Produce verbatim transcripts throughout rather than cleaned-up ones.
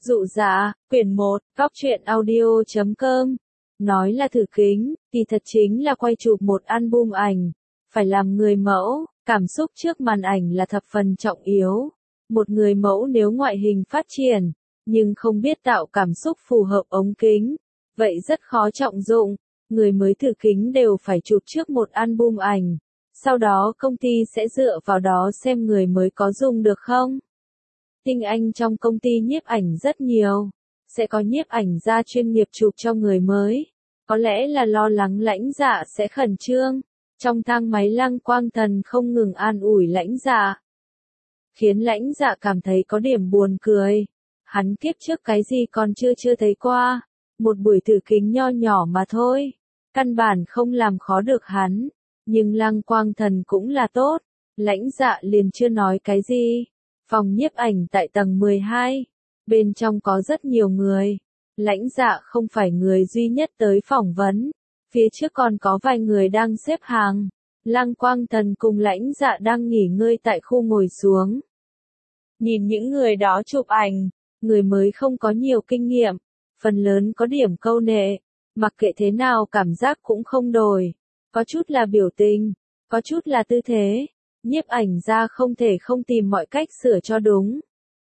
Dụ dạ, quyển một, góc truyện audio chấm com. Nói là thử kính, kỳ thật chính là quay chụp một album ảnh. Phải làm người mẫu, cảm xúc trước màn ảnh là thập phần trọng yếu. Một người mẫu nếu ngoại hình phát triển, nhưng không biết tạo cảm xúc phù hợp ống kính, vậy rất khó trọng dụng. Người mới thử kính đều phải chụp trước một album ảnh. Sau đó công ty sẽ dựa vào đó xem người mới có dùng được không. Tinh anh trong công ty nhiếp ảnh rất nhiều. Sẽ có nhiếp ảnh gia chuyên nghiệp chụp cho người mới. Có lẽ là lo lắng Lãnh Dạ sẽ khẩn trương. Trong thang máy Lăng Quang Thần không ngừng an ủi Lãnh Dạ. Khiến Lãnh Dạ cảm thấy có điểm buồn cười. Hắn kiếp trước cái gì còn chưa chưa thấy qua. Một buổi thử kính nho nhỏ mà thôi. Căn bản không làm khó được hắn. Nhưng Lăng Quang Thần cũng là tốt. Lãnh Dạ liền chưa nói cái gì. Phòng nhiếp ảnh tại tầng mười hai. Bên trong có rất nhiều người. Lãnh Dạ không phải người duy nhất tới phỏng vấn. Phía trước còn có vài người đang xếp hàng. Lăng Quang Thần cùng Lãnh Dạ đang nghỉ ngơi tại khu ngồi xuống. Nhìn những người đó chụp ảnh. Người mới không có nhiều kinh nghiệm. Phần lớn có điểm câu nệ. Mặc kệ thế nào cảm giác cũng không đổi. Có chút là biểu tình. Có chút là tư thế. Nhiếp ảnh gia không thể không tìm mọi cách sửa cho đúng.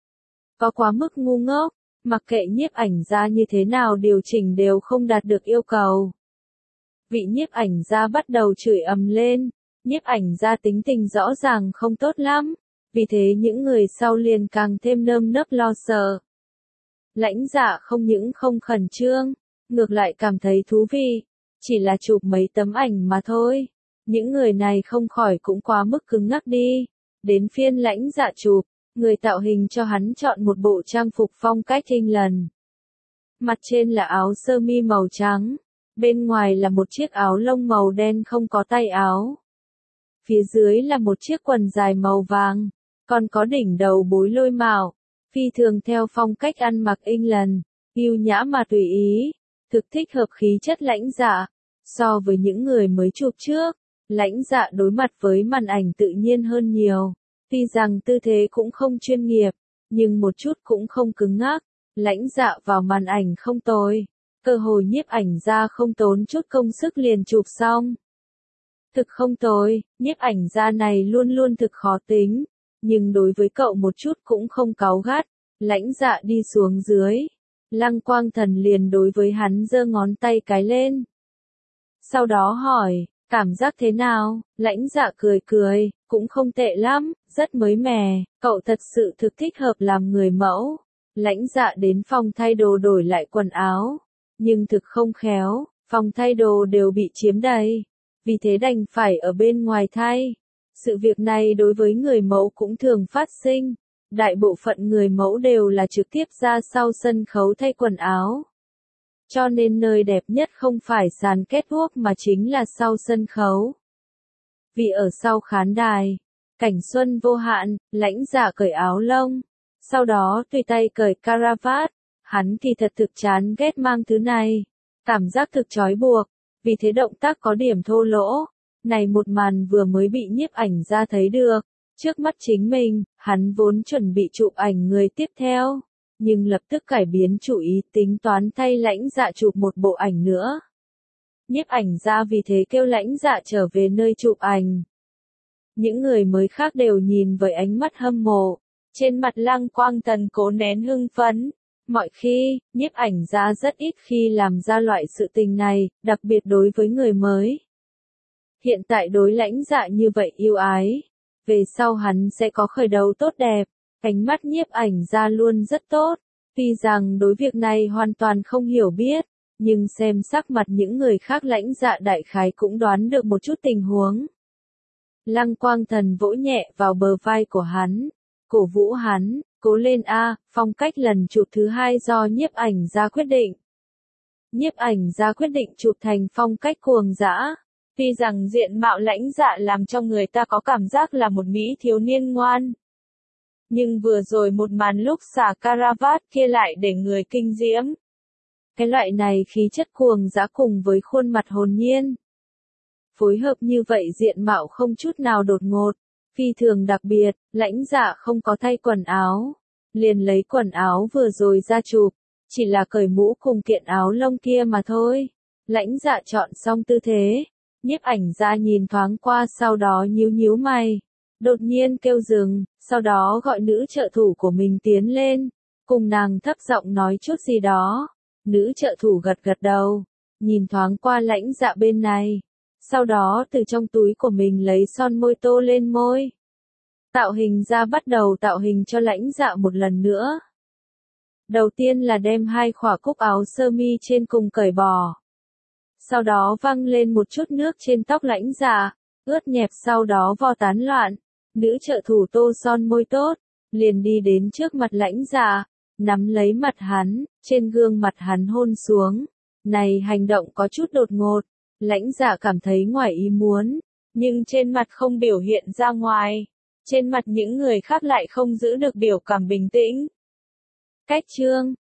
Có quá mức ngu ngốc, mặc kệ nhiếp ảnh gia như thế nào điều chỉnh đều không đạt được yêu cầu. Vị nhiếp ảnh gia bắt đầu chửi ầm lên, nhiếp ảnh gia tính tình rõ ràng không tốt lắm, vì thế những người sau liền càng thêm nơm nớp lo sợ. Lãnh Dạ không những không khẩn trương, ngược lại cảm thấy thú vị, chỉ là chụp mấy tấm ảnh mà thôi. Những người này không khỏi cũng quá mức cứng ngắc đi. Đến phiên Lãnh Dạ chụp, người tạo hình cho hắn chọn một bộ trang phục phong cách England. Mặt trên là áo sơ mi màu trắng, bên ngoài là một chiếc áo lông màu đen không có tay áo. Phía dưới là một chiếc quần dài màu vàng, còn có đỉnh đầu bối lôi mạo, phi thường theo phong cách ăn mặc England, yêu nhã mà tùy ý, thực thích hợp khí chất Lãnh Dạ. So với những người mới chụp trước, Lãnh Dạ đối mặt với màn ảnh tự nhiên hơn nhiều. Tuy rằng tư thế cũng không chuyên nghiệp, nhưng một chút cũng không cứng ngắc. Lãnh Dạ vào màn ảnh không tồi. Cơ hội nhiếp ảnh gia không tốn chút công sức liền chụp xong. Thực không tồi, nhiếp ảnh gia này luôn luôn thực khó tính. Nhưng đối với cậu một chút cũng không cáu gắt. Lãnh Dạ đi xuống dưới. Lăng Quang Thần liền đối với hắn giơ ngón tay cái lên. Sau đó hỏi, cảm giác thế nào? Lãnh Dạ cười cười, cũng không tệ lắm, rất mới mẻ, cậu thật sự thực thích hợp làm người mẫu. Lãnh Dạ đến phòng thay đồ đổi lại quần áo, nhưng thực không khéo, phòng thay đồ đều bị chiếm đầy, vì thế đành phải ở bên ngoài thay. Sự việc này đối với người mẫu cũng thường phát sinh, đại bộ phận người mẫu đều là trực tiếp ra sau sân khấu thay quần áo. Cho nên nơi đẹp nhất không phải sàn catwalk mà chính là sau sân khấu. Vì ở sau khán đài, cảnh xuân vô hạn, Lãnh Dạ cởi áo lông, sau đó tùy tay cởi caravat, hắn thì thật thực chán ghét mang thứ này, cảm giác thực trói buộc, vì thế động tác có điểm thô lỗ. Này một màn vừa mới bị nhiếp ảnh gia thấy được, trước mắt chính mình, hắn vốn chuẩn bị chụp ảnh người tiếp theo. Nhưng lập tức cải biến chủ ý tính toán thay Lãnh Dạ chụp một bộ ảnh nữa. Nhiếp ảnh gia vì thế kêu Lãnh Dạ trở về nơi chụp ảnh. Những người mới khác đều nhìn với ánh mắt hâm mộ. Trên mặt Lăng Quang Thần cố nén hưng phấn. Mọi khi, nhiếp ảnh gia rất ít khi làm ra loại sự tình này, đặc biệt đối với người mới. Hiện tại đối Lãnh Dạ như vậy yêu ái. Về sau hắn sẽ có khởi đầu tốt đẹp. Ánh mắt nhiếp ảnh gia luôn rất tốt, tuy rằng đối việc này hoàn toàn không hiểu biết, nhưng xem sắc mặt những người khác Lãnh Dạ đại khái cũng đoán được một chút tình huống. Lăng Quang Thần vỗ nhẹ vào bờ vai của hắn, cổ vũ hắn, cố lên a, phong cách lần chụp thứ hai do nhiếp ảnh gia quyết định. Nhiếp ảnh gia quyết định chụp thành phong cách cuồng dã. Tuy rằng diện mạo Lãnh Dạ làm cho người ta có cảm giác là một mỹ thiếu niên ngoan. Nhưng vừa rồi một màn lúc xả caravat kia lại để người kinh diễm. Cái loại này khí chất cuồng dã cùng với khuôn mặt hồn nhiên. Phối hợp như vậy diện mạo không chút nào đột ngột, phi thường đặc biệt, Lãnh Dạ không có thay quần áo. liền lấy quần áo vừa rồi ra chụp, chỉ là cởi mũ cùng kiện áo lông kia mà thôi. Lãnh Dạ chọn xong tư thế, nhiếp ảnh gia nhìn thoáng qua sau đó nhíu nhíu mày, đột nhiên kêu dừng, sau đó gọi nữ trợ thủ của mình tiến lên, cùng nàng thấp giọng nói chút gì đó. Nữ trợ thủ gật gật đầu, nhìn thoáng qua Lãnh Dạ bên này, sau đó từ trong túi của mình lấy son môi tô lên môi. Tạo hình ra bắt đầu tạo hình cho Lãnh Dạ một lần nữa. Đầu tiên là đem hai khỏa cúc áo sơ mi trên cùng cởi bỏ. Sau đó văng lên một chút nước trên tóc Lãnh Dạ, ướt nhẹp sau đó vo tán loạn. Nữ trợ thủ tô son môi tốt, liền đi đến trước mặt Lãnh Dạ, nắm lấy mặt hắn, trên gương mặt hắn hôn xuống. Này hành động có chút đột ngột, Lãnh Dạ cảm thấy ngoài ý muốn, nhưng trên mặt không biểu hiện ra ngoài. Trên mặt những người khác lại không giữ được biểu cảm bình tĩnh. Cách chương